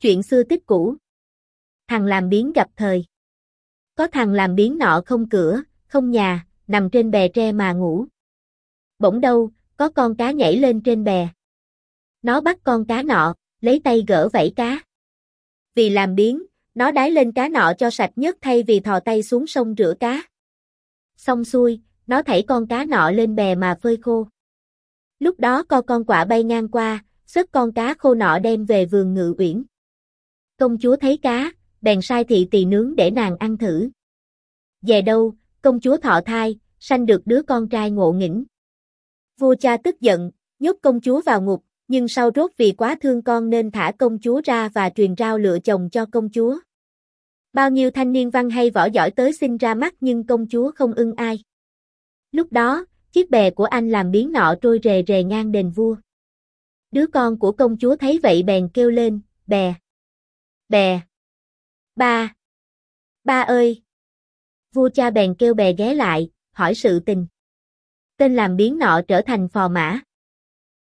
Chuyện xưa tích cũ. Thằng làm biếng gặp thời. Có thằng làm biếng nọ không cửa, không nhà, nằm trên bè tre mà ngủ. Bỗng đâu, có con cá nhảy lên trên bè. Nó bắt con cá nọ, lấy tay gỡ vảy cá. Vì làm biếng, nó đái lên cá nọ cho sạch nhất thay vì thò tay xuống sông rửa cá. Xong xuôi, nó thảy con cá nọ lên bè mà phơi khô. Lúc đó con quạ bay ngang qua, xớt con cá khô nọ đem về vườn Ngự Uyển. Công chúa thấy cá, bèn sai thị tỳ nướng để nàng ăn thử. Về đâu, công chúa thọ thai, sanh được đứa con trai ngộ nghĩnh. Vua cha tức giận, nhốt công chúa vào ngục, nhưng sau rốt vì quá thương con nên thả công chúa ra và truyền rao lựa chồng cho công chúa. Bao nhiêu thanh niên văn hay võ giỏi tới xin ra mắt nhưng công chúa không ưng ai. Lúc đó, chiếc bè của anh làm biếng nọ trôi rề rề ngang đền vua. Đứa con của công chúa thấy vậy bèn kêu lên, bè, bè, ba, ba ơi. Vua cha bèn kêu bè ghé lại, hỏi sự tình. Tên làm biếng nọ trở thành phò mã.